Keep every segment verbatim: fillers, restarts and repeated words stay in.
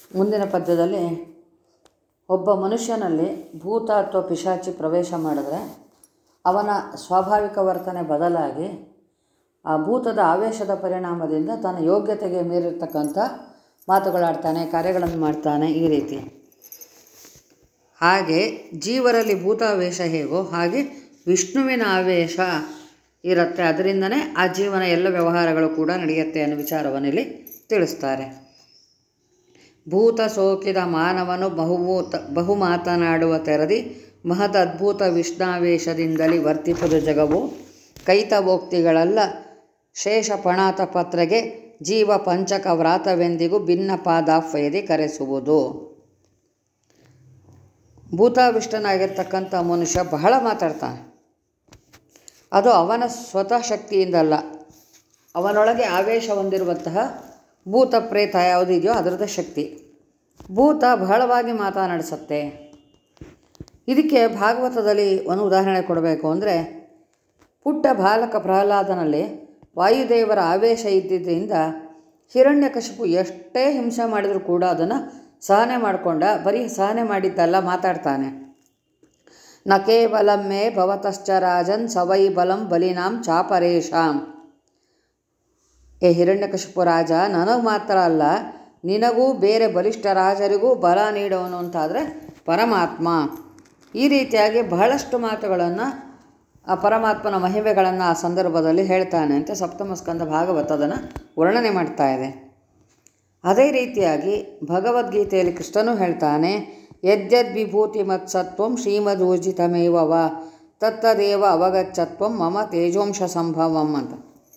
ಮುಂದಿನ ಪದ್ಯದಲ್ಲಿ ಒಬ್ಬ ಮನುಷ್ಯನಲ್ಲಿ ಭೂತ ಅಥವಾ ಪಿಶಾಚಿ ಪ್ರವೇಶ ಮಾಡಿದ್ರೆ ಅವನ ಸ್ವಾಭಾವಿಕ ವರ್ತನೆ ಬದಲಾಗಿ ಆ ಭೂತದ ಆವೇಶದ ಪರಿಣಾಮದಿಂದ ತನ್ನ ಯೋಗ್ಯತೆಗೆ ಮೀರಿರ್ತಕ್ಕಂಥ ಮಾತುಗಳಾಡ್ತಾನೆ, ಕಾರ್ಯಗಳನ್ನು ಮಾಡ್ತಾನೆ. ಈ ರೀತಿ ಹಾಗೆ ಜೀವರಲ್ಲಿ ಭೂತಾವೇಶ ಹೇಗೋ ಹಾಗೆ ವಿಷ್ಣುವಿನ ಆವೇಶ ಇರುತ್ತೆ. ಅದರಿಂದನೇ ಆ ಜೀವನ ಎಲ್ಲ ವ್ಯವಹಾರಗಳು ಕೂಡ ನಡೆಯುತ್ತೆ ಅನ್ನೋ ವಿಚಾರವನ್ನು ಇಲ್ಲಿ ತಿಳಿಸ್ತಾರೆ. ಭೂತ ಸೋಕಿದ ಮಾನವನು ಬಹುಭೂತ ಬಹು ಮಾತನಾಡುವ ತೆರದಿ ಮಹದ್ ಅದ್ಭುತ ವಿಷ್ಣಾವೇಶದಿಂದಲೇ ವರ್ತಿಪುದು ಜಗವು ಕೈತವೋಕ್ತಿಗಳಲ್ಲ ಶೇಷ ಪಣಾತ ಪತ್ರೆಗೆ ಜೀವ ಪಂಚಕ ವ್ರಾತವೆಂದಿಗೂ ಭಿನ್ನ ಪಾದಾಫಯದಿ ಕರೆಸುವುದು. ಭೂತಾವಿಷ್ಟನಾಗಿರ್ತಕ್ಕಂಥ ಮನುಷ್ಯ ಬಹಳ ಮಾತಾಡ್ತಾನೆ. ಅದು ಅವನ ಸ್ವತಃ ಶಕ್ತಿಯಿಂದಲ್ಲ, ಅವನೊಳಗೆ ಆವೇಶ ಹೊಂದಿರುವಂತಹ ಭೂತ ಪ್ರೇತ ಯಾವುದಿದೆಯೋ ಅದರದ ಶಕ್ತಿ. ಭೂತ ಬಹಳವಾಗಿ ಮಾತನಾಡಿಸುತ್ತೆ. ಇದಕ್ಕೆ ಭಾಗವತದಲ್ಲಿ ಒಂದು ಉದಾಹರಣೆ ಕೊಡಬೇಕು ಅಂದರೆ, ಪುಟ್ಟ ಬಾಲಕ ಪ್ರಹ್ಲಾದನಲ್ಲಿ ವಾಯುದೇವರ ಆವೇಶ ಇದ್ದಿದ್ದರಿಂದ ಹಿರಣ್ಯಕಶಿಪು ಎಷ್ಟೇ ಹಿಂಸೆ ಮಾಡಿದರೂ ಕೂಡ ಅದನ್ನು ಸಹನೆ ಮಾಡಿಕೊಂಡ. ಬರೀ ಸಹನೆ ಮಾಡಿದ್ದಲ್ಲ, ಮಾತಾಡ್ತಾನೆ. ನ ಕೇವಲಂ ಮೇ ಭವತಶ್ಚ ರಾಜನ್ ಸವೈ ಬಲಂ ಬಲಿನಾಂ ಚಾಪರೇಶಾಂ. ಏ ಹಿರಣ್ಯಕಶಿಪು ರಾಜ, ನನಗೆ ಮಾತ್ರ ಅಲ್ಲ ನಿನಗೂ ಬೇರೆ ಬಲಿಷ್ಠ ರಾಜರಿಗೂ ಬಲ ನೀಡೋನು ಅಂತಾದರೆ ಪರಮಾತ್ಮ. ಈ ರೀತಿಯಾಗಿ ಬಹಳಷ್ಟು ಮಾತುಗಳನ್ನು ಆ ಪರಮಾತ್ಮನ ಮಹಿಮೆಗಳನ್ನು ಆ ಸಂದರ್ಭದಲ್ಲಿ ಹೇಳ್ತಾನೆ ಅಂತ ಸಪ್ತಮ ಸ್ಕಂದ ಭಾಗವತ ಅದನ್ನು ವರ್ಣನೆ ಮಾಡ್ತಾ ಇದೆ. ಅದೇ ರೀತಿಯಾಗಿ ಭಗವದ್ಗೀತೆಯಲ್ಲಿ ಕೃಷ್ಣನೂ ಹೇಳ್ತಾನೆ, ಯದ್ಯದ್ ವಿಭೂತಿ ಮತ್ಸತ್ವಂ ಶ್ರೀಮದೂರ್ಜಿತಮೇವ ವಾ ತತ್ತದೇವ ಅವಗಚ್ಚತ್ವಂ ಮಮ ತೇಜೋಂಶ ಸಂಭವಂ ಅಂತ.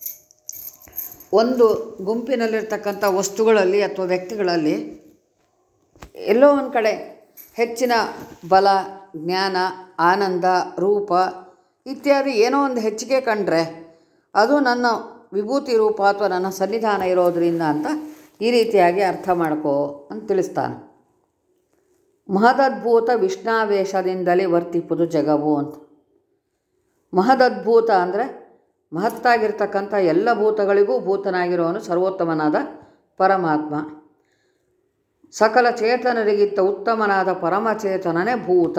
ಒಂದು ಗುಂಪಿನಲ್ಲಿರ್ತಕ್ಕಂಥ ವಸ್ತುಗಳಲ್ಲಿ ಅಥವಾ ವ್ಯಕ್ತಿಗಳಲ್ಲಿ ಎಲ್ಲೋ ಒಂದು ಕಡೆ ಹೆಚ್ಚಿನ ಬಲ, ಜ್ಞಾನ, ಆನಂದ, ರೂಪ ಇತ್ಯಾದಿ ಏನೋ ಒಂದು ಹೆಚ್ಚಿಗೆ ಕಂಡ್ರೆ ಅದು ನನ್ನ ವಿಭೂತಿ ರೂಪ ಅಥವಾ ನನ್ನ ಸನ್ನಿಧಾನ ಇರೋದರಿಂದ ಅಂತ ಈ ರೀತಿಯಾಗಿ ಅರ್ಥ ಮಾಡ್ಕೋ ಅಂತ ತಿಳಿಸ್ತಾನೆ. ಮಹದದ್ಭುತ ವಿಷ್ಣಾವೇಶದಿಂದಲೇ ವರ್ತಿಪುದು ಜಗವು ಅಂತ. ಮಹದದ್ಭುತ ಅಂದರೆ ಮಹತ್ತಾಗಿರ್ತಕ್ಕಂಥ ಎಲ್ಲ ಭೂತಗಳಿಗೂ ಭೂತನಾಗಿರೋನು ಸರ್ವೋತ್ತಮನಾದ ಪರಮಾತ್ಮ. ಸಕಲ ಚೇತನರಿಗಿಂತ ಉತ್ತಮನಾದ ಪರಮಚೇತನನೇ ಭೂತ.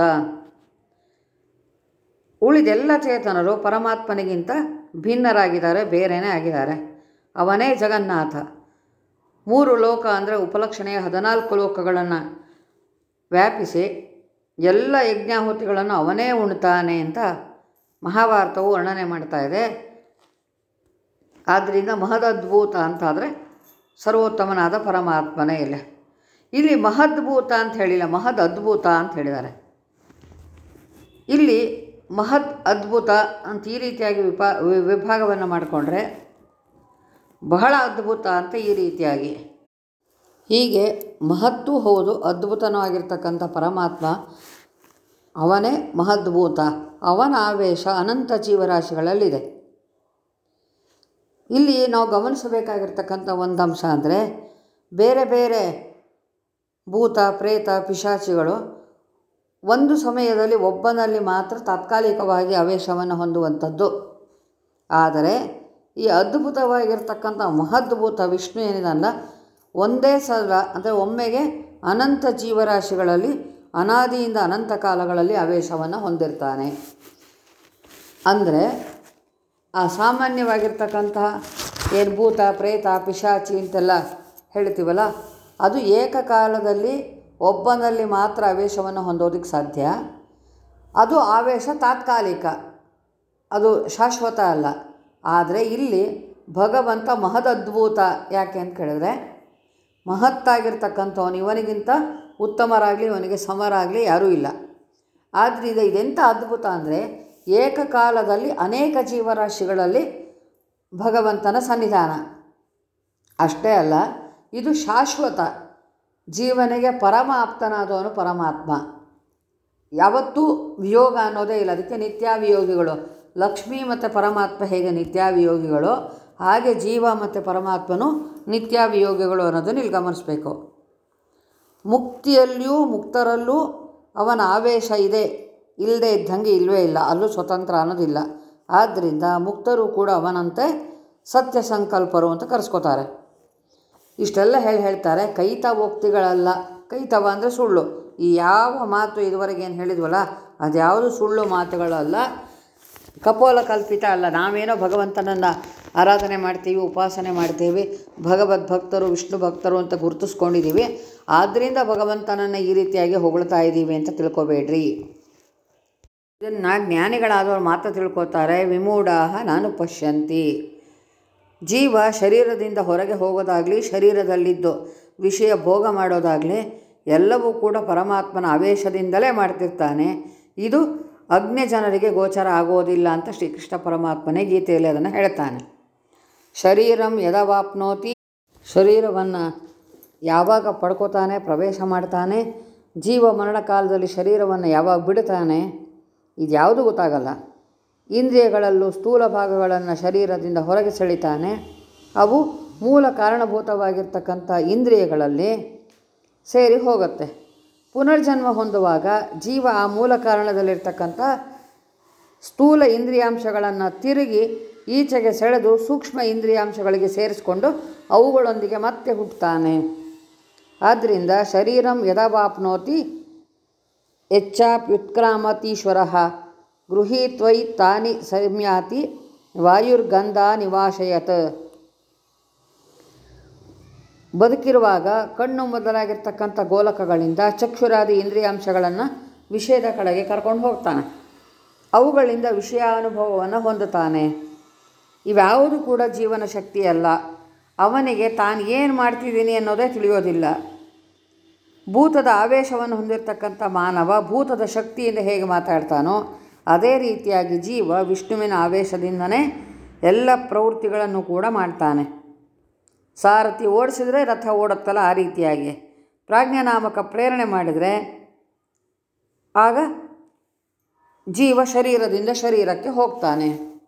ಉಳಿದೆಲ್ಲ ಚೇತನರು ಪರಮಾತ್ಮನಿಗಿಂತ ಭಿನ್ನರಾಗಿದ್ದಾರೆ, ಬೇರೆಯೇ ಆಗಿದ್ದಾರೆ. ಅವನೇ ಜಗನ್ನಾಥ. ಮೂರು ಲೋಕ ಅಂದರೆ ಉಪಲಕ್ಷಣೆಯ ಹದಿನಾಲ್ಕು ಲೋಕಗಳನ್ನು ವ್ಯಾಪಿಸಿ ಎಲ್ಲ ಯಜ್ಞಾಹುತಿಗಳನ್ನು ಅವನೇ ಉಣ್ತಾನೆ ಅಂತ ಮಹಾಭಾರತವು ವರ್ಣನೆ ಮಾಡ್ತಾ ಇದೆ. ಆದ್ದರಿಂದ ಮಹದದ್ಭುತ ಅಂತಾದರೆ ಸರ್ವೋತ್ತಮನಾದ ಪರಮಾತ್ಮನೇ ಇಲ್ಲ. ಇಲ್ಲಿ ಮಹದ್ಭೂತ ಅಂತ ಹೇಳಿಲ್ಲ, ಮಹದ್ ಅದ್ಭುತ ಅಂತ ಹೇಳಿದ್ದಾರೆ. ಇಲ್ಲಿ ಮಹದ್ ಅದ್ಭುತ ಅಂತ ಈ ರೀತಿಯಾಗಿ ವಿಪಾ ವಿಭಾಗವನ್ನು ಮಾಡಿಕೊಂಡ್ರೆ ಬಹಳ ಅದ್ಭುತ ಅಂತ ಈ ರೀತಿಯಾಗಿ, ಹೀಗೆ ಮಹತ್ತೂ ಹೌದು, ಅದ್ಭುತನೂ ಆಗಿರ್ತಕ್ಕಂಥ ಪರಮಾತ್ಮ ಅವನೇ ಮಹದ್ಭೂತ. ಅವನ ಆವೇಶ ಅನಂತ ಜೀವರಾಶಿಗಳಲ್ಲಿದೆ. ಇಲ್ಲಿ ನಾವು ಗಮನಿಸಬೇಕಾಗಿರ್ತಕ್ಕಂಥ ಒಂದು ಅಂಶ ಅಂದರೆ, ಬೇರೆ ಬೇರೆ ಭೂತ ಪ್ರೇತ ಪಿಶಾಚಿಗಳು ಒಂದು ಸಮಯದಲ್ಲಿ ಒಬ್ಬನಲ್ಲಿ ಮಾತ್ರ ತಾತ್ಕಾಲಿಕವಾಗಿ ಆವೇಶವನ್ನು ಹೊಂದುವಂಥದ್ದು. ಆದರೆ ಈ ಅದ್ಭುತವಾಗಿರ್ತಕ್ಕಂಥ ಮಹದ್ಭೂತ ವಿಷ್ಣು ಏನಿದಲ್ಲ, ಒಂದೇ ಸಲ ಅಂದರೆ ಒಮ್ಮೆಗೆ ಅನಂತ ಜೀವರಾಶಿಗಳಲ್ಲಿ ಅನಾದಿಯಿಂದ ಅನಂತ ಕಾಲಗಳಲ್ಲಿ ಆವೇಶವನ್ನು ಹೊಂದಿರ್ತಾನೆ. ಅಂದರೆ ಆ ಸಾಮಾನ್ಯವಾಗಿರ್ತಕ್ಕಂತಹ ಏನು ಭೂತ ಪ್ರೇತ ಪಿಶಾಚಿ ಅಂತೆಲ್ಲ ಹೇಳ್ತೀವಲ್ಲ, ಅದು ಏಕಕಾಲದಲ್ಲಿ ಒಬ್ಬನಲ್ಲಿ ಮಾತ್ರ ಆವೇಶವನ್ನು ಹೊಂದೋದಕ್ಕೆ ಸಾಧ್ಯ. ಅದು ಆವೇಶ ತಾತ್ಕಾಲಿಕ, ಅದು ಶಾಶ್ವತ ಅಲ್ಲ. ಆದರೆ ಇಲ್ಲಿ ಭಗವಂತ ಮಹದದ್ಭುತ. ಯಾಕೆ ಅಂತ ಕೇಳಿದ್ರೆ, ಮಹತ್ತಾಗಿರ್ತಕ್ಕಂಥವನು, ಇವನಿಗಿಂತ ಉತ್ತಮರಾಗಲಿ ಇವನಿಗೆ ಸಮರಾಗಲಿ ಯಾರೂ ಇಲ್ಲ. ಆದ್ದರಿಂದ ಇದೆಂಥ ಅದ್ಭುತ ಅಂದರೆ, ಏಕಕಾಲದಲ್ಲಿ ಅನೇಕ ಜೀವರಾಶಿಗಳಲ್ಲಿ ಭಗವಂತನ ಸನ್ನಿಧಾನ. ಅಷ್ಟೇ ಅಲ್ಲ, ಇದು ಶಾಶ್ವತ. ಜೀವನಿಗೆ ಪರಮ ಆಪ್ತನಾದವನು ಪರಮಾತ್ಮ. ಯಾವತ್ತೂ ವಿಯೋಗ ಅನ್ನೋದೇ ಇಲ್ಲ. ಅದಕ್ಕೆ ನಿತ್ಯಾವಿಯೋಗಿಗಳು. ಲಕ್ಷ್ಮೀ ಮತ್ತು ಪರಮಾತ್ಮ ಹೇಗೆ ನಿತ್ಯಾವಿಯೋಗಿಗಳು, ಹಾಗೆ ಜೀವ ಮತ್ತು ಪರಮಾತ್ಮನು ನಿತ್ಯಾವಿಯೋಗಿಗಳು ಅನ್ನೋದನ್ನು ಇಲ್ಲಿ ಗಮನಿಸಬೇಕು. ಮುಕ್ತಿಯಲ್ಲಿಯೂ ಮುಕ್ತರಲ್ಲೂ ಅವನ ಆವೇಶ ಇದೆ, ಇಲ್ಲದೆ ಇದ್ದಂಗೆ ಇಲ್ಲವೇ ಇಲ್ಲ. ಅಲ್ಲೂ ಸ್ವತಂತ್ರ ಅನ್ನೋದಿಲ್ಲ. ಆದ್ದರಿಂದ ಮುಕ್ತರು ಕೂಡ ಅವನಂತೆ ಸತ್ಯ ಸಂಕಲ್ಪರು ಅಂತ ಕರೆಸ್ಕೋತಾರೆ. ಇಷ್ಟೆಲ್ಲ ಹೇಳಿ ಹೇಳ್ತಾರೆ. ಕೈತವೋಕ್ತಿಗಳಲ್ಲ. ಕೈತವ ಅಂದರೆ ಸುಳ್ಳು. ಈ ಯಾವ ಮಾತು ಇದುವರೆಗೆ ಏನು ಹೇಳಿದ್ವಲ್ಲ ಅದ್ಯಾವುದು ಸುಳ್ಳು ಮಾತುಗಳಲ್ಲ, ಕಪೋಲ ಕಲ್ಪಿತ ಅಲ್ಲ. ನಾವೇನೋ ಭಗವಂತನನ್ನು ಆರಾಧನೆ ಮಾಡ್ತೀವಿ, ಉಪಾಸನೆ ಮಾಡ್ತೀವಿ, ಭಗವದ್ ಭಕ್ತರು, ವಿಷ್ಣು ಭಕ್ತರು ಅಂತ ಗುರುತಿಸ್ಕೊಂಡಿದ್ದೀವಿ, ಆದ್ದರಿಂದ ಭಗವಂತನನ್ನು ಈ ರೀತಿಯಾಗಿ ಹೊಗಳ್ತಾ ಇದ್ದೀವಿ ಅಂತ ತಿಳ್ಕೊಬೇಡ್ರಿ. ಇದನ್ನು ಜ್ಞಾನಿಗಳಾದವರು ಮಾತ್ರ ತಿಳ್ಕೊತಾರೆ. ವಿಮೂಢಾಹ ನಾನು ಪಶ್ಯಂತಿ. ಜೀವ ಶರೀರದಿಂದ ಹೊರಗೆ ಹೋಗೋದಾಗಲಿ, ಶರೀರದಲ್ಲಿದ್ದು ವಿಷಯ ಭೋಗ ಮಾಡೋದಾಗಲಿ ಎಲ್ಲವೂ ಕೂಡ ಪರಮಾತ್ಮನ ಆವೇಶದಿಂದಲೇ ಮಾಡ್ತಿರ್ತಾನೆ. ಇದು ಅಜ್ಞ ಜನರಿಗೆ ಗೋಚರ ಆಗೋದಿಲ್ಲ ಅಂತ ಶ್ರೀಕೃಷ್ಣ ಪರಮಾತ್ಮನೇ ಗೀತೆಯಲ್ಲಿ ಅದನ್ನು ಹೇಳ್ತಾನೆ. ಶರೀರಂ ಯದವಾಪ್ನೋತಿ, ಶರೀರವನ್ನು ಯಾವಾಗ ಪಡ್ಕೋತಾನೆ, ಪ್ರವೇಶ ಮಾಡ್ತಾನೆ, ಜೀವ ಮರಣ ಕಾಲದಲ್ಲಿ ಶರೀರವನ್ನು ಯಾವಾಗ ಬಿಡ್ತಾನೆ ಇದ್ಯಾವುದು ಗೊತ್ತಾಗಲ್ಲ. ಇಂದ್ರಿಯಗಳಲ್ಲೂ ಸ್ಥೂಲ ಭಾಗಗಳನ್ನು ಶರೀರದಿಂದ ಹೊರಗೆ ಸೆಳಿತಾನೆ. ಅವು ಮೂಲ ಕಾರಣಭೂತವಾಗಿರ್ತಕ್ಕಂಥ ಇಂದ್ರಿಯಗಳಲ್ಲಿ ಸೇರಿ ಹೋಗುತ್ತೆ. ಪುನರ್ಜನ್ಮ ಹೊಂದುವಾಗ ಜೀವ ಆ ಮೂಲ ಕಾರಣದಲ್ಲಿರ್ತಕ್ಕಂಥ ಸ್ಥೂಲ ಇಂದ್ರಿಯಾಂಶಗಳನ್ನು ತಿರುಗಿ ಈಚೆಗೆ ಸೆಳೆದು ಸೂಕ್ಷ್ಮ ಇಂದ್ರಿಯಾಂಶಗಳಿಗೆ ಸೇರಿಸ್ಕೊಂಡು ಅವುಗಳೊಂದಿಗೆ ಮತ್ತೆ ಹುಟ್ಟುತ್ತಾನೆ. ಆದ್ದರಿಂದ ಶರೀರಂ ಯದವಾಪ್ನೋತಿ ಯಚ್ಚಾಪ್ಯುತ್ಕ್ರಾಮತೀಶ್ವರ ಗೃಹೀತ್ವೈ ತಾನಿ ಸಂಯಾತಿ ವಾಯುರ್ಗಂಧ ನಿವಾಶಯತ್. ಬದುಕಿರುವಾಗ ಕಣ್ಣು ಮೊದಲಾಗಿರ್ತಕ್ಕಂಥ ಗೋಲಕಗಳಿಂದ ಚಕ್ಷುರಾದಿ ಇಂದ್ರಿಯಾಂಶಗಳನ್ನು ವಿಷಯದ ಕಡೆಗೆ ಕರ್ಕೊಂಡು ಹೋಗ್ತಾನೆ. ಅವುಗಳಿಂದ ವಿಷಯಾನುಭವವನ್ನು ಹೊಂದುತ್ತಾನೆ. ಇವ್ಯಾವುದು ಕೂಡ ಜೀವನ ಶಕ್ತಿಯಲ್ಲ. ಅವನಿಗೆ ತಾನು ಏನು ಮಾಡ್ತಿದ್ದೀನಿ ಅನ್ನೋದೇ ತಿಳಿಯೋದಿಲ್ಲ. ಭೂತದ ಆವೇಶವನ್ನು ಹೊಂದಿರತಕ್ಕಂಥ ಮಾನವ ಭೂತದ ಶಕ್ತಿಯಿಂದ ಹೇಗೆ ಮಾತಾಡ್ತಾನೋ ಅದೇ ರೀತಿಯಾಗಿ ಜೀವ ವಿಷ್ಣುವಿನ ಆವೇಶದಿಂದನೇ ಎಲ್ಲ ಪ್ರವೃತ್ತಿಗಳನ್ನು ಕೂಡ ಮಾಡ್ತಾನೆ. ಸಾರಥಿ ಓಡಿಸಿದ್ರೆ ರಥ ಓಡುತ್ತಲ್ಲ, ಆ ರೀತಿಯಾಗಿ ಪ್ರಾಜ್ಞಾನಾಮಕ ಪ್ರೇರಣೆ ಮಾಡಿದರೆ ಆಗ ಜೀವ ಶರೀರದಿಂದ ಶರೀರಕ್ಕೆ ಹೋಗ್ತಾನೆ.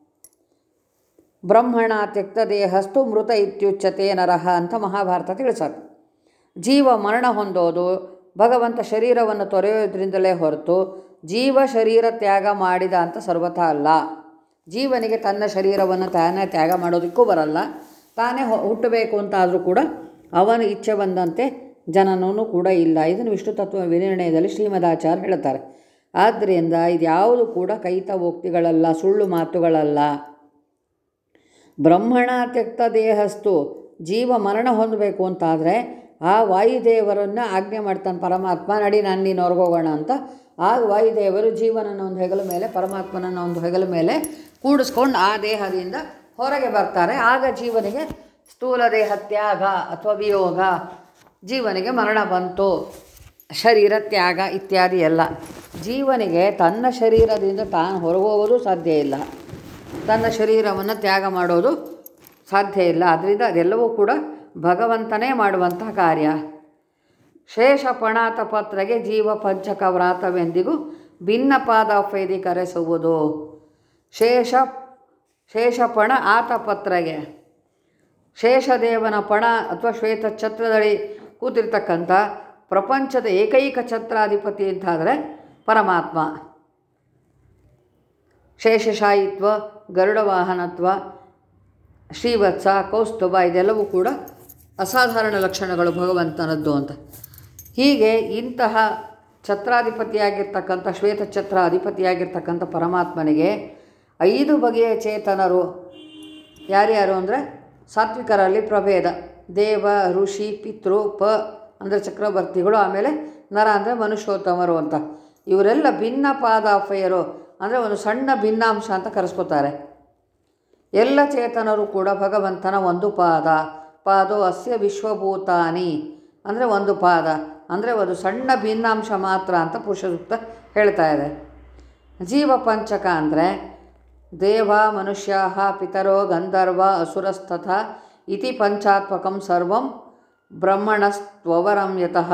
ಬ್ರಹ್ಮಣ ತ್ಯಕ್ತ ದೇಹಸ್ತು ಮೃತ ಇತ್ಯುಚ್ಯತೆ ನರಹ ಅಂತ ಮಹಾಭಾರತ ತಿಳಿಸತ್ತೆ. ಜೀವ ಮರಣ ಹೊಂದೋದು ಭಗವಂತ ಶರೀರವನ್ನು ತೊರೆಯೋದ್ರಿಂದಲೇ ಹೊರತು ಜೀವ ಶರೀರ ತ್ಯಾಗ ಮಾಡಿದ ಅಂತ ಸರ್ವಥಾ ಅಲ್ಲ. ಜೀವನಿಗೆ ತನ್ನ ಶರೀರವನ್ನು ತಾನೇ ತ್ಯಾಗ ಮಾಡೋದಕ್ಕೂ ಬರಲ್ಲ. ತಾನೇ ಹುಟ್ಟಬೇಕು ಅಂತಾದರೂ ಕೂಡ ಅವನ ಇಚ್ಛೆ ಬಂದಂತೆ ಜನನೂ ಕೂಡ ಇಲ್ಲ. ಇದನ್ನು ವಿಷ್ಣು ತತ್ವ ವಿನಿರ್ಣಯದಲ್ಲಿ ಶ್ರೀಮದಾಚಾರ್ಯ ಹೇಳ್ತಾರೆ. ಆದ್ದರಿಂದ ಇದ್ಯಾವುದು ಕೂಡ ಕೈತವೋಕ್ತಿಗಳಲ್ಲ, ಸುಳ್ಳು ಮಾತುಗಳಲ್ಲ. ಬ್ರಹ್ಮಣ ತ್ಯಕ್ತ ದೇಹಸ್ತು, ಜೀವ ಮರಣ ಹೊಂದಬೇಕು ಅಂತಾದರೆ ಆ ವಾಯುದೇವರನ್ನು ಆಜ್ಞೆ ಮಾಡ್ತಾನೆ ಪರಮಾತ್ಮ, ನಡಿ ನಾನು ನೀನು ಹೊರಗೋಗೋಣ ಅಂತ. ಆಗ ವಾಯುದೇವರು ಜೀವನನ ಒಂದು ಹೆಗಲ ಮೇಲೆ, ಪರಮಾತ್ಮನನ್ನು ಒಂದು ಹೆಗಲ ಮೇಲೆ ಕೂಡಿಸ್ಕೊಂಡು ಆ ದೇಹದಿಂದ ಹೊರಗೆ ಬರ್ತಾರೆ. ಆಗ ಜೀವನಿಗೆ ಸ್ಥೂಲ ದೇಹ ತ್ಯಾಗ ಅಥವಾ ವಿಯೋಗ, ಜೀವನಿಗೆ ಮರಣ ಬಂತು, ಶರೀರ ತ್ಯಾಗ ಇತ್ಯಾದಿ ಎಲ್ಲ. ಜೀವನಿಗೆ ತನ್ನ ಶರೀರದಿಂದ ತಾನು ಹೊರಗೋಗೋದು ಸಾಧ್ಯ ಇಲ್ಲ, ತನ್ನ ಶರೀರವನ್ನು ತ್ಯಾಗ ಮಾಡೋದು ಸಾಧ್ಯ ಇಲ್ಲ. ಅದರಿಂದ ಅದೆಲ್ಲವೂ ಕೂಡ ಭಗವಂತನೇ ಮಾಡುವಂತಹ ಕಾರ್ಯ. ಶೇಷ ಪಣಾತ ಪತ್ರೆಗೆ ಜೀವ ಪಂಚಕ ವ್ರಾತವೆಂದಿಗೂ ಭಿನ್ನ ಪಾದಾಫೇದಿ ಕರೆಸುವುದು. ಶೇಷ ಶೇಷಪಣ ಆತ ಪತ್ರೆಗೆ, ಶೇಷದೇವನ ಪಣ ಅಥವಾ ಶ್ವೇತ ಛತ್ರದಡಿ ಕೂತಿರ್ತಕ್ಕಂಥ ಪ್ರಪಂಚದ ಏಕೈಕ ಛತ್ರಾಧಿಪತಿ ಅಂತಾದರೆ ಪರಮಾತ್ಮ. ಶೇಷಶಾಯಿತ್ವ, ಗರುಡ ವಾಹನತ್ವ, ಶ್ರೀವತ್ಸ, ಕೌಸ್ತುಭ ಇದೆಲ್ಲವೂ ಕೂಡ ಅಸಾಧಾರಣ ಲಕ್ಷಣಗಳು ಭಗವಂತನದ್ದು ಅಂತ. ಹೀಗೆ ಇಂತಹ ಛತ್ರಾಧಿಪತಿಯಾಗಿರ್ತಕ್ಕಂಥ ಶ್ವೇತಛತ್ರ ಅಧಿಪತಿಯಾಗಿರ್ತಕ್ಕಂಥ ಪರಮಾತ್ಮನಿಗೆ ಐದು ಬಗೆಯ ಚೇತನರು ಯಾರ್ಯಾರು ಅಂದರೆ ಸಾತ್ವಿಕರಲ್ಲಿ ಪ್ರಭೇದ, ದೇವ, ಋಷಿ, ಪಿತೃ, ಪ ಅಂದರೆ ಚಕ್ರವರ್ತಿಗಳು, ಆಮೇಲೆ ನರ ಅಂದರೆ ಮನುಷ್ಯೋತ್ತಮರು ಅಂತ. ಇವರೆಲ್ಲ ಭಿನ್ನ ಪಾದಾಫಯರು ಅಂದರೆ ಒಂದು ಸಣ್ಣ ಭಿನ್ನಾಂಶ ಅಂತ ಕರೆಸ್ಕೋತಾರೆ. ಎಲ್ಲ ಚೇತನರು ಕೂಡ ಭಗವಂತನ ಒಂದು ಪಾದ. ಪಾದೋ ಅಸ್ಯ ವಿಶ್ವಭೂತಾನಿ ಅಂದರೆ ಒಂದು ಪಾದ ಅಂದರೆ ಒಂದು ಸಣ್ಣ ಭಿನ್ನಾಂಶ ಮಾತ್ರ ಅಂತ ಪುರುಷ ಸೂಕ್ತ ಹೇಳ್ತಾ ಇದೆ. ಜೀವ ಪಂಚಕ ಅಂದರೆ ದೇವ, ಮನುಷ್ಯ, ಪಿತರೋ, ಗಂಧರ್ವ, ಅಸುರಸ್ತಥ ಇತಿ ಪಂಚಾತ್ಮಕಂ ಸರ್ವಂ ಬ್ರಹ್ಮಣಸ್ತ್ವವರಂ ಯತಃ.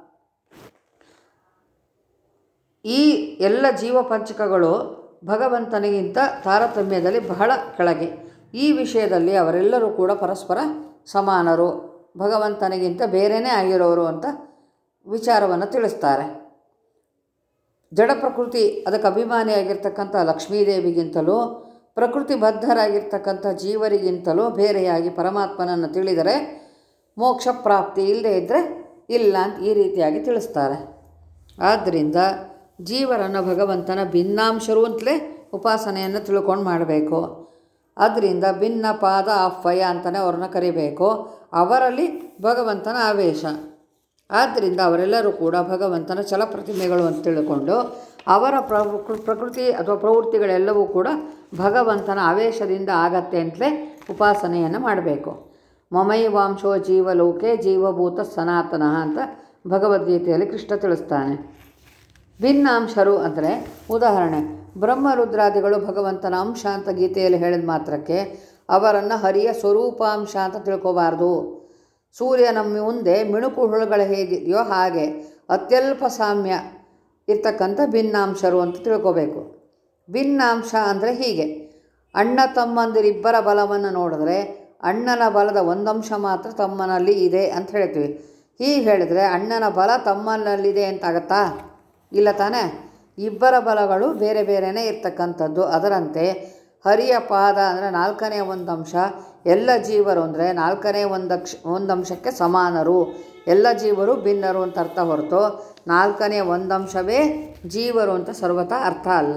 ಈ ಎಲ್ಲ ಜೀವ ಪಂಚಕಗಳು ಭಗವಂತನಿಗಿಂತ ತಾರತಮ್ಯದಲ್ಲಿ ಬಹಳ ಕೆಳಗೆ. ಈ ವಿಷಯದಲ್ಲಿ ಅವರೆಲ್ಲರೂ ಕೂಡ ಪರಸ್ಪರ ಸಮಾನರು, ಭಗವಂತನಿಗಿಂತ ಬೇರೆಯೇ ಆಗಿರೋರು ಅಂತ ವಿಚಾರವನ್ನು ತಿಳಿಸ್ತಾರೆ. ಜಡ ಪ್ರಕೃತಿ ಅದಕ್ಕೆ ಅಭಿಮಾನಿಯಾಗಿರ್ತಕ್ಕಂಥ ಲಕ್ಷ್ಮೀದೇವಿಗಿಂತಲೂ ಪ್ರಕೃತಿ ಬದ್ಧರಾಗಿರ್ತಕ್ಕಂಥ ಜೀವರಿಗಿಂತಲೂ ಬೇರೆಯಾಗಿ ಪರಮಾತ್ಮನನ್ನು ತಿಳಿದರೆ ಮೋಕ್ಷ ಪ್ರಾಪ್ತಿ ಇಲ್ಲದೇ ಇದ್ದರೆ ಇಲ್ಲ ಅಂತ ಈ ರೀತಿಯಾಗಿ ತಿಳಿಸ್ತಾರೆ. ಆದ್ದರಿಂದ ಜೀವರನ್ನು ಭಗವಂತನ ಭಿನ್ನಾಂಶರು ಅಂತಲೇ ಉಪಾಸನೆಯನ್ನು ತಿಳ್ಕೊಂಡು ಮಾಡಬೇಕು. ಅದರಿಂದ ಭಿನ್ನ ಪಾದ ಅಫ್ವಯ ಅಂತಲೇ ಅವ್ರನ್ನ ಕರಿಬೇಕು. ಅವರಲ್ಲಿ ಭಗವಂತನ ಆವೇಶ. ಆದ್ದರಿಂದ ಅವರೆಲ್ಲರೂ ಕೂಡ ಭಗವಂತನ ಚಲಪ್ರತಿಮೆಗಳು ಅಂತ ತಿಳ್ಕೊಂಡು ಅವರ ಪ್ರಕೃತಿ ಅಥವಾ ಪ್ರವೃತ್ತಿಗಳೆಲ್ಲವೂ ಕೂಡ ಭಗವಂತನ ಆವೇಶದಿಂದ ಆಗತ್ತೆ ಅಂತಲೇ ಉಪಾಸನೆಯನ್ನು ಮಾಡಬೇಕು. ಮಮೈವಾಂಶೋ ಜೀವಲೋಕೆ ಜೀವಭೂತ ಸನಾತನಃ ಅಂತ ಭಗವದ್ಗೀತೆಯಲ್ಲಿ ಕೃಷ್ಣ ತಿಳಿಸ್ತಾನೆ. ಭಿನ್ನಾಂಶರು ಅಂದರೆ ಉದಾಹರಣೆ ಬ್ರಹ್ಮರುದ್ರಾದಿಗಳು ಭಗವಂತನ ಅಂಶ ಅಂತ ಗೀತೆಯಲ್ಲಿ ಹೇಳಿದ ಮಾತ್ರಕ್ಕೆ ಅವರನ್ನು ಹರಿಯ ಸ್ವರೂಪಾಂಶ ಅಂತ ತಿಳ್ಕೋಬಾರ್ದು. ಸೂರ್ಯನ ಮುಂದೆ ಮಿಣುಕು ಹುಳುಗಳು ಹೇಗಿದೆಯೋ ಹಾಗೆ ಅತ್ಯಲ್ಪ ಸಾಮ್ಯ ಇರ್ತಕ್ಕಂಥ ಭಿನ್ನಾಂಶರು ಅಂತ ತಿಳ್ಕೋಬೇಕು. ಭಿನ್ನಾಂಶ ಅಂದರೆ ಹೀಗೆ, ಅಣ್ಣ ತಮ್ಮಂದಿರಿಬ್ಬರ ಬಲವನ್ನು ನೋಡಿದ್ರೆ ಅಣ್ಣನ ಬಲದ ಒಂದಂಶ ಮಾತ್ರ ತಮ್ಮನಲ್ಲಿ ಇದೆ ಅಂತ ಹೇಳ್ತೀವಿ. ಹೀಗೆ ಹೇಳಿದರೆ ಅಣ್ಣನ ಬಲ ತಮ್ಮನಲ್ಲಿದೆ ಅಂತಾಗತ್ತಾ? ಇಲ್ಲ ತಾನೇ. ಇಬ್ಬರ ಬಲಗಳು ಬೇರೆ ಬೇರೆಯೇ ಇರ್ತಕ್ಕಂಥದ್ದು. ಅದರಂತೆ ಹರಿಯ ಪಾದ ಅಂದರೆ ನಾಲ್ಕನೇ ಒಂದಂಶ, ಎಲ್ಲ ಜೀವರು ಅಂದರೆ ನಾಲ್ಕನೇ ಒಂದಕ್ಷ ಒಂದಂಶಕ್ಕೆ ಸಮಾನರು. ಎಲ್ಲ ಜೀವರು ಭಿನ್ನರು ಅಂತ ಅರ್ಥ ಹೊರತು ನಾಲ್ಕನೇ ಒಂದಂಶವೇ ಜೀವರು ಅಂತ ಸರ್ವತಾ ಅರ್ಥ ಅಲ್ಲ.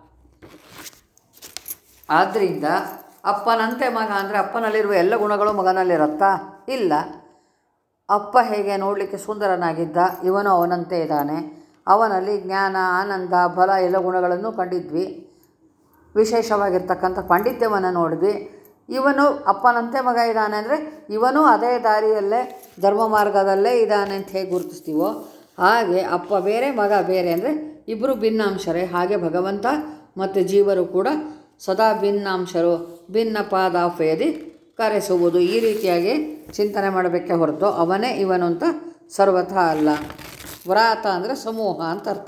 ಆದ್ದರಿಂದ ಅಪ್ಪನಂತೆ ಮಗ ಅಂದರೆ ಅಪ್ಪನಲ್ಲಿರುವ ಎಲ್ಲ ಗುಣಗಳು ಮಗನಲ್ಲಿರುತ್ತಾ? ಇಲ್ಲ. ಅಪ್ಪ ಹೇಗೆ ನೋಡಲಿಕ್ಕೆ ಸುಂದರನಾಗಿದ್ದ, ಇವನು ಅವನಂತೆ ಇದ್ದಾನೆ. ಅವನಲ್ಲಿ ಜ್ಞಾನ, ಆನಂದ, ಬಲ ಎಲ್ಲ ಗುಣಗಳನ್ನು ಕಂಡಿದ್ವಿ. ವಿಶೇಷವಾಗಿರ್ತಕ್ಕಂಥ ಪಾಂಡಿತ್ಯವನ್ನು ನೋಡಿದ್ವಿ. ಇವನು ಅಪ್ಪನಂತೆ ಮಗ ಇದ್ದಾನೆ ಅಂದರೆ ಇವನು ಅದೇ ದಾರಿಯಲ್ಲೇ ಧರ್ಮ ಮಾರ್ಗದಲ್ಲೇ ಇದ್ದಾನೆ ಅಂತ ಹೇಗೆ ಗುರುತಿಸ್ತೀವೋ ಹಾಗೆ ಅಪ್ಪ ಬೇರೆ ಮಗ ಬೇರೆ ಅಂದರೆ ಇಬ್ಬರು ಭಿನ್ನಾಂಶರೇ. ಹಾಗೆ ಭಗವಂತ ಮತ್ತು ಜೀವರು ಕೂಡ ಸದಾ ಭಿನ್ನಾಂಶರು, ಭಿನ್ನ ಪಾದಾಫಯದಿ ಕರೆಸುವುದು. ಈ ರೀತಿಯಾಗಿ ಚಿಂತನೆ ಮಾಡಬೇಕೆ ಹೊರತು ಅವನೇ ಇವನು ಅಂತ ಸರ್ವಥಾ ಅಲ್ಲ. ವ್ರಾತ ಅಂದರೆ ಸಮೂಹ ಅಂತ ಅರ್ಥ.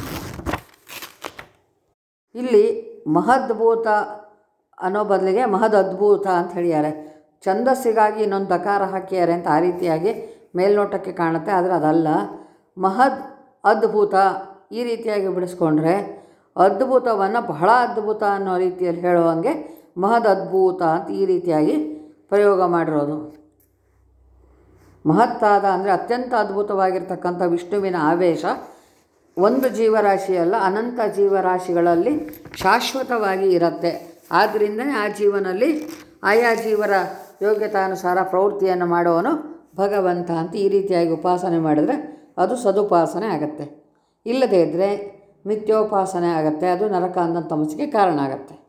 ಇಲ್ಲಿ ಮಹದ್ಭೂತ ಅನ್ನೋ ಬದಲಿಗೆ ಮಹದ್ ಅದ್ಭುತ ಅಂತ ಹೇಳಿದ್ದಾರೆ. ಛಂದಸ್ಸಿಗಾಗಿ ಇನ್ನೊಂದು ದಕಾರ ಹಾಕಿದ್ದಾರೆ ಅಂತ ಆ ರೀತಿಯಾಗಿ ಮೇಲ್ನೋಟಕ್ಕೆ ಕಾಣುತ್ತೆ, ಆದರೆ ಅದಲ್ಲ. ಮಹದ್ ಅದ್ಭುತ ಈ ರೀತಿಯಾಗಿ ಬಿಡಿಸ್ಕೊಂಡ್ರೆ ಅದ್ಭುತವನ್ನು ಬಹಳ ಅದ್ಭುತ ಅನ್ನೋ ರೀತಿಯಲ್ಲಿ ಹೇಳುವಂಗೆ ಮಹದ್ ಅದ್ಭುತ ಅಂತ ಈ ರೀತಿಯಾಗಿ ಪ್ರಯೋಗ ಮಾಡಿರೋದು. ಮಹತ್ತಾದ ಅಂದರೆ ಅತ್ಯಂತ ಅದ್ಭುತವಾಗಿರ್ತಕ್ಕಂಥ ವಿಷ್ಣುವಿನ ಆವೇಶ ಒಂದು ಜೀವರಾಶಿಯಲ್ಲ, ಅನಂತ ಜೀವರಾಶಿಗಳಲ್ಲಿ ಶಾಶ್ವತವಾಗಿ ಇರುತ್ತೆ. ಆದ್ದರಿಂದನೇ ಆ ಜೀವನಲ್ಲಿ ಆಯಾ ಜೀವರ ಯೋಗ್ಯತಾನುಸಾರ ಪ್ರವೃತ್ತಿಯನ್ನು ಮಾಡುವವನು ಭಗವಂತ ಅಂತ ಈ ರೀತಿಯಾಗಿ ಉಪಾಸನೆ ಮಾಡಿದರೆ ಅದು ಸದುಪಾಸನೆ ಆಗುತ್ತೆ. ಇಲ್ಲದೇ ಇದ್ದರೆ ಮಿಥ್ಯೋಪಾಸನೆ ಆಗುತ್ತೆ. ಅದು ನರಕ ಅಂದ ತಮಸ್ಸಿಗೆ ಕಾರಣ ಆಗುತ್ತೆ.